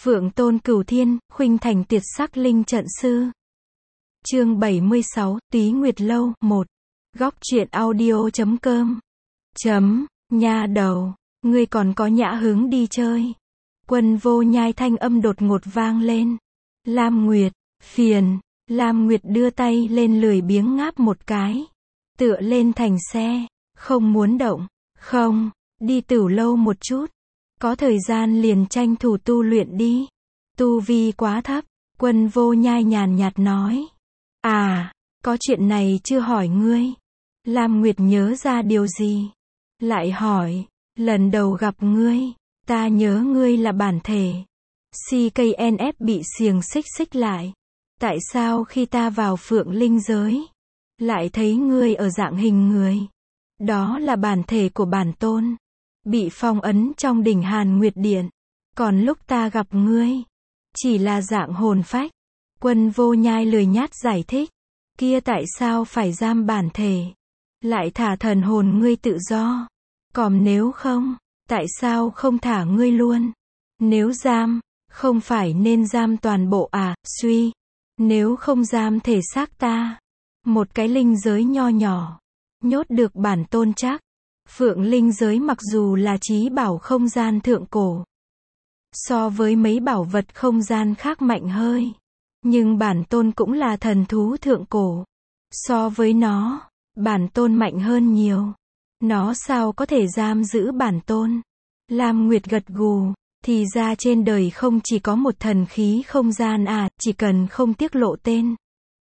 Phượng Tôn Cửu Thiên, khuynh thành tuyệt sắc linh trận sư. Chương 76, Túy Nguyệt Lâu, 1. Góc truyện audio.com. Nha đầu, ngươi còn có nhã hứng đi chơi. Quân Vô Nhai thanh âm đột ngột vang lên. Lam Nguyệt, phiền. Lam Nguyệt đưa tay lên lười biếng ngáp một cái. Tựa lên thành xe, không muốn động. Không, đi tửu lâu một chút. Có thời gian liền tranh thủ tu luyện đi. Tu vi quá thấp, Quân Vô Nhai nhàn nhạt nói. À, có chuyện này chưa hỏi ngươi. Lam Nguyệt nhớ ra điều gì? Lại hỏi, lần đầu gặp ngươi, ta nhớ ngươi là bản thể. CKNF bị xiềng xích lại. Tại sao khi ta vào Phượng Linh giới, lại thấy ngươi ở dạng hình người? Đó là bản thể của bản tôn, bị phong ấn trong đỉnh Hàn Nguyệt Điện. Còn lúc ta gặp ngươi, chỉ là dạng hồn phách. Quân Vô Nhai lười nhát giải thích. Kia tại sao phải giam bản thể? Lại thả thần hồn ngươi tự do. Còn nếu không, tại sao không thả ngươi luôn? Nếu giam, không phải nên giam toàn bộ à? Suy, nếu không giam thể xác ta, một cái linh giới nho nhỏ, nhốt được bản tôn chắc. Phượng Linh giới mặc dù là trí bảo không gian thượng cổ, so với mấy bảo vật không gian khác mạnh hơi, nhưng bản tôn cũng là thần thú thượng cổ. So với nó, bản tôn mạnh hơn nhiều. Nó sao có thể giam giữ bản tôn? Lam Nguyệt gật gù, thì ra trên đời không chỉ có một thần khí không gian à, chỉ cần không tiết lộ tên,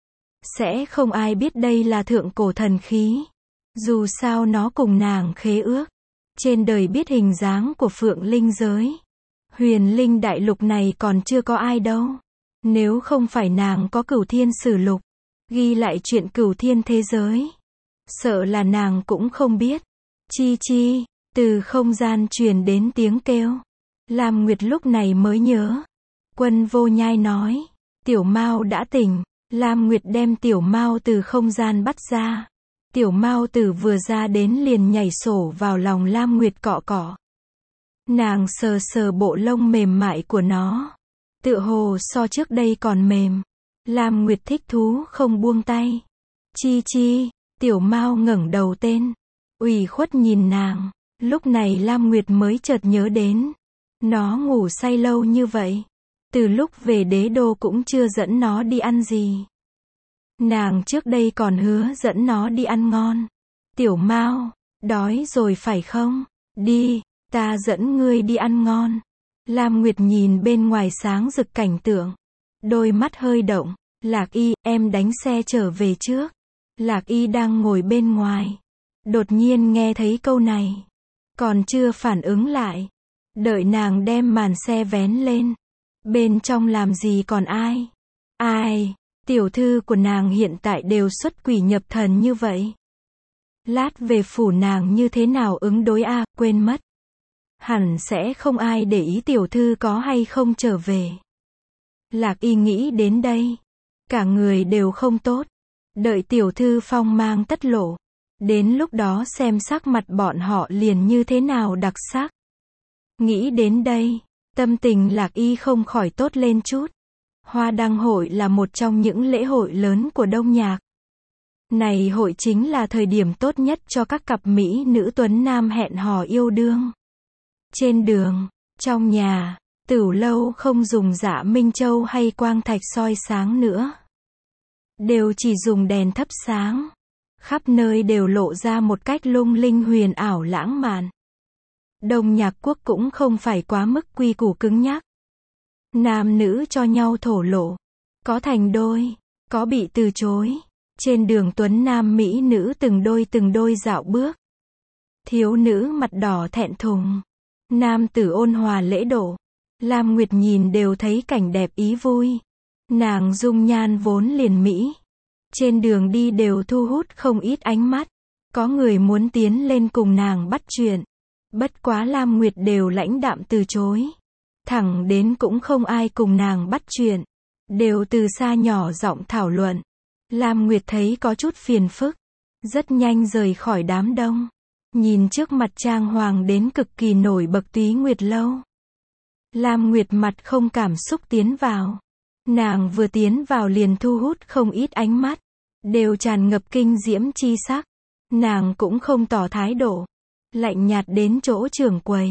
sẽ không ai biết đây là thượng cổ thần khí. Dù sao nó cùng nàng khế ước. Trên đời biết hình dáng của Phượng Linh giới, Huyền Linh đại lục này còn chưa có ai đâu. Nếu không phải nàng có Cửu Thiên Sử Lục, ghi lại chuyện Cửu Thiên thế giới, sợ là nàng cũng không biết. Chi chi, từ không gian truyền đến tiếng kêu. Lam Nguyệt lúc này mới nhớ. Quân Vô Nhai nói, Tiểu Mao đã tỉnh. Lam Nguyệt đem Tiểu Mao từ không gian bắt ra. Tiểu Mao Tử vừa ra đến liền nhảy sổ vào lòng Lam Nguyệt cọ cọ. Nàng sờ sờ bộ lông mềm mại của nó, tựa hồ so trước đây còn mềm. Lam Nguyệt thích thú không buông tay. Chi chi, Tiểu Mao ngẩng đầu tên, ủy khuất nhìn nàng. Lúc này Lam Nguyệt mới chợt nhớ đến, nó ngủ say lâu như vậy, từ lúc về đế đô cũng chưa dẫn nó đi ăn gì. Nàng trước đây còn hứa dẫn nó đi ăn ngon. Tiểu Mao, đói rồi phải không? Đi, ta dẫn ngươi đi ăn ngon. Lam Nguyệt nhìn bên ngoài sáng rực cảnh tượng, đôi mắt hơi động. Lạc Y, em đánh xe trở về trước. Lạc Y đang ngồi bên ngoài, đột nhiên nghe thấy câu này, còn chưa phản ứng lại. Đợi nàng đem màn xe vén lên, bên trong làm gì còn ai? Ai? Tiểu thư của nàng hiện tại đều xuất quỷ nhập thần như vậy. Lát về phủ nàng như thế nào ứng đối a? Quên mất. Hẳn sẽ không ai để ý tiểu thư có hay không trở về. Lạc Y nghĩ đến đây, cả người đều không tốt. Đợi tiểu thư phong mang tất lộ, đến lúc đó xem sắc mặt bọn họ liền như thế nào đặc sắc. Nghĩ đến đây, tâm tình Lạc Y không khỏi tốt lên chút. Hoa Đăng hội là một trong những lễ hội lớn của Đông Nhạc. Này hội chính là thời điểm tốt nhất cho các cặp mỹ nữ tuấn nam hẹn hò yêu đương. Trên đường, trong nhà, tửu lâu không dùng dạ minh châu hay quang thạch soi sáng nữa. Đều chỉ dùng đèn thắp sáng. Khắp nơi đều lộ ra một cách lung linh huyền ảo lãng mạn. Đông Nhạc quốc cũng không phải quá mức quy củ cứng nhắc. Nam nữ cho nhau thổ lộ, có thành đôi, có bị từ chối. Trên đường tuấn nam mỹ nữ từng đôi dạo bước. Thiếu nữ mặt đỏ thẹn thùng, nam tử ôn hòa lễ độ. Lam Nguyệt nhìn đều thấy cảnh đẹp ý vui. Nàng dung nhan vốn liền mỹ, trên đường đi đều thu hút không ít ánh mắt. Có người muốn tiến lên cùng nàng bắt chuyện, bất quá Lam Nguyệt đều lãnh đạm từ chối. Thẳng đến cũng không ai cùng nàng bắt chuyện, đều từ xa nhỏ giọng thảo luận. Lam Nguyệt thấy có chút phiền phức, rất nhanh rời khỏi đám đông. Nhìn trước mặt trang hoàng đến cực kỳ nổi bật Túy Nguyệt Lâu. Lam Nguyệt mặt không cảm xúc tiến vào. Nàng vừa tiến vào liền thu hút không ít ánh mắt, đều tràn ngập kinh diễm chi sắc. Nàng cũng không tỏ thái độ, lạnh nhạt đến chỗ trưởng quầy.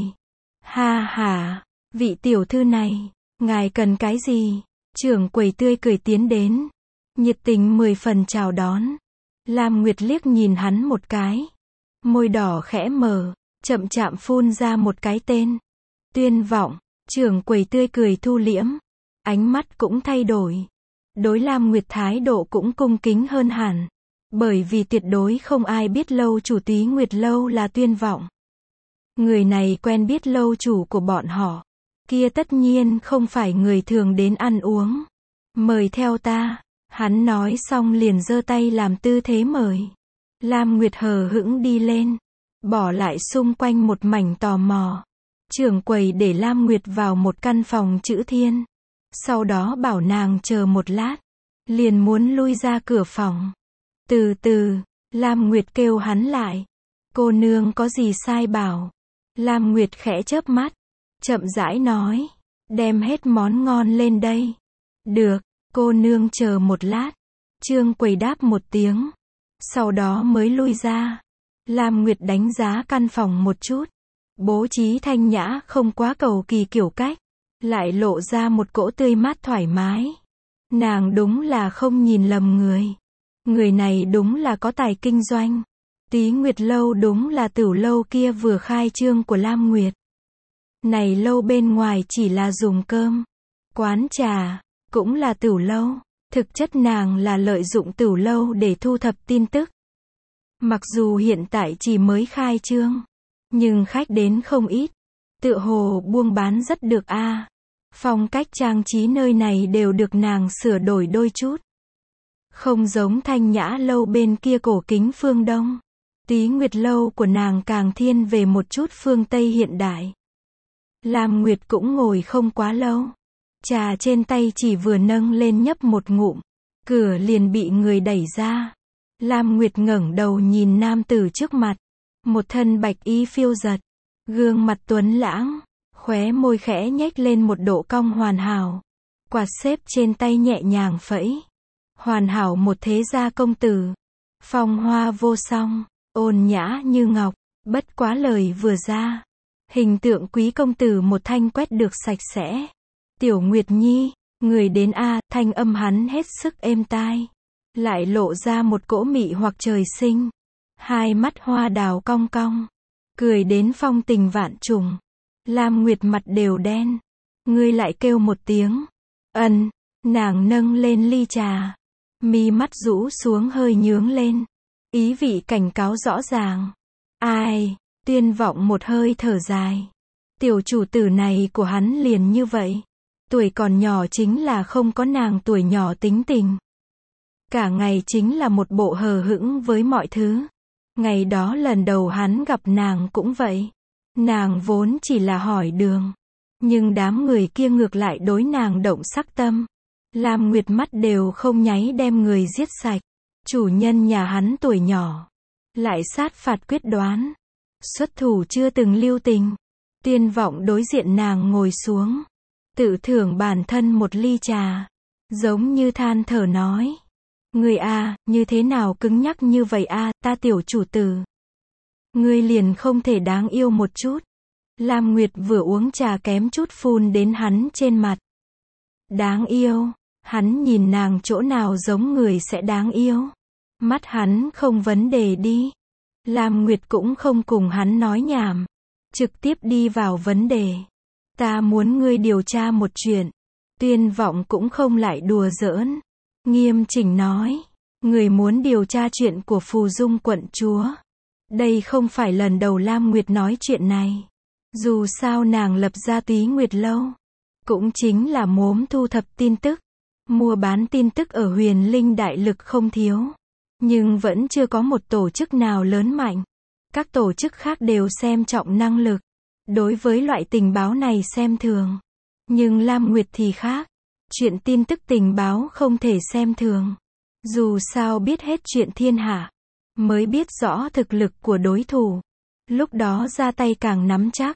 Ha ha, vị tiểu thư này, ngài cần cái gì? Trưởng quầy tươi cười tiến đến, nhiệt tình 10 phần chào đón. Lam Nguyệt liếc nhìn hắn một cái, môi đỏ khẽ mở, chậm chạm phun ra một cái tên. Tuyên Vọng. Trưởng quầy tươi cười thu liễm, ánh mắt cũng thay đổi. Đối Lam Nguyệt thái độ cũng cung kính hơn hẳn, bởi vì tuyệt đối không ai biết lâu chủ Túy Nguyệt lâu là Tuyên Vọng. Người này quen biết lâu chủ của bọn họ, kia tất nhiên không phải người thường đến ăn uống. Mời theo ta, hắn nói xong liền giơ tay làm tư thế mời. Lam Nguyệt hờ hững đi lên, bỏ lại xung quanh một mảnh tò mò. Trưởng quầy để Lam Nguyệt vào một căn phòng chữ thiên, sau đó bảo nàng chờ một lát, liền muốn lui ra cửa phòng. Từ từ, Lam Nguyệt kêu hắn lại. Cô nương có gì sai bảo? Lam Nguyệt khẽ chớp mắt, chậm rãi nói, đem hết món ngon lên đây. Được, cô nương chờ một lát. Trưởng quầy đáp một tiếng, sau đó mới lui ra. Lam Nguyệt đánh giá căn phòng một chút, bố trí thanh nhã không quá cầu kỳ kiểu cách, lại lộ ra một cỗ tươi mát thoải mái. Nàng đúng là không nhìn lầm người. Người này đúng là có tài kinh doanh. Túy Nguyệt lâu đúng là tửu lâu kia vừa khai trương của Lam Nguyệt. Này lâu bên ngoài chỉ là dùng cơm, quán trà, cũng là tửu lâu. Thực chất nàng là lợi dụng tửu lâu để thu thập tin tức. Mặc dù hiện tại chỉ mới khai trương, nhưng khách đến không ít, tựa hồ buôn bán rất được a. Phong cách trang trí nơi này đều được nàng sửa đổi đôi chút. Không giống Thanh Nhã lâu bên kia cổ kính phương Đông. Túy Nguyệt lâu của nàng càng thiên về một chút phương Tây hiện đại. Lam Nguyệt cũng ngồi không quá lâu. Trà trên tay chỉ vừa nâng lên nhấp một ngụm, cửa liền bị người đẩy ra. Lam Nguyệt ngẩng đầu nhìn nam tử trước mặt. Một thân bạch y phiêu giật, gương mặt tuấn lãng, khóe môi khẽ nhếch lên một độ cong hoàn hảo. Quạt xếp trên tay nhẹ nhàng phẩy. Hoàn hảo một thế gia công tử. Phong hoa vô song, ôn nhã như ngọc, bất quá lời vừa ra. Hình tượng quý công tử một thanh quét được sạch sẽ. Tiểu Nguyệt Nhi, người đến a, thanh âm hắn hết sức êm tai. Lại lộ ra một cỗ mị hoặc trời sinh. Hai mắt hoa đào cong cong, cười đến phong tình vạn trùng. Lam Nguyệt mặt đều đen. Ngươi lại kêu một tiếng. Nàng nâng lên ly trà. Mi mắt rũ xuống hơi nhướng lên. Ý vị cảnh cáo rõ ràng. Ai, Tuyên Vọng một hơi thở dài. Tiểu chủ tử này của hắn liền như vậy. Tuổi còn nhỏ chính là không có nàng tuổi nhỏ tính tình. Cả ngày chính là một bộ hờ hững với mọi thứ. Ngày đó lần đầu hắn gặp nàng cũng vậy. Nàng vốn chỉ là hỏi đường. Nhưng đám người kia ngược lại đối nàng động sắc tâm. Lam Nguyệt mắt đều không nháy đem người giết sạch. Chủ nhân nhà hắn tuổi nhỏ. Lại sát phạt quyết đoán. Xuất thủ chưa từng lưu tình. Tuyên Vọng đối diện nàng ngồi xuống. Tự thưởng bản thân một ly trà. Giống như than thở nói. Ngươi a, như thế nào cứng nhắc như vậy a, ta tiểu chủ tử. Ngươi liền không thể đáng yêu một chút. Lam Nguyệt vừa uống trà kém chút phun đến hắn trên mặt. Đáng yêu, hắn nhìn nàng chỗ nào giống người sẽ đáng yêu. Mắt hắn không vấn đề đi. Lam Nguyệt cũng không cùng hắn nói nhảm. Trực tiếp đi vào vấn đề. Ta muốn ngươi điều tra một chuyện. Tuyên Vọng cũng không lại đùa giỡn. Nghiêm chỉnh nói. Người muốn điều tra chuyện của Phù Dung quận chúa. Đây không phải lần đầu Lam Nguyệt nói chuyện này. Dù sao nàng lập ra Túy Nguyệt lâu. Cũng chính là mốm thu thập tin tức. Mua bán tin tức ở Huyền Linh Đại Lực không thiếu. Nhưng vẫn chưa có một tổ chức nào lớn mạnh. Các tổ chức khác đều xem trọng năng lực. Đối với loại tình báo này xem thường. Nhưng Lam Nguyệt thì khác. Chuyện tin tức tình báo không thể xem thường. Dù sao biết hết chuyện thiên hạ. Mới biết rõ thực lực của đối thủ. Lúc đó ra tay càng nắm chắc.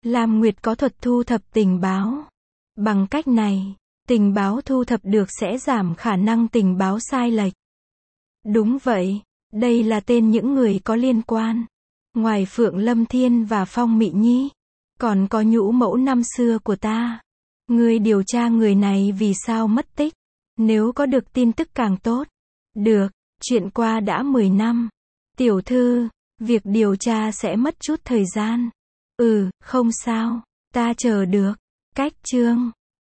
Lam Nguyệt có thuật thu thập tình báo. Bằng cách này, tình báo thu thập được sẽ giảm khả năng tình báo sai lệch. Đúng vậy, đây là tên những người có liên quan. Ngoài Phượng Lâm Thiên và Phong Mị Nhi, còn có nhũ mẫu năm xưa của ta. Ngươi điều tra người này vì sao mất tích. Nếu có được tin tức càng tốt. Được, chuyện qua đã 10 năm. Tiểu thư, việc điều tra sẽ mất chút thời gian. Không sao, ta chờ được. Cách chương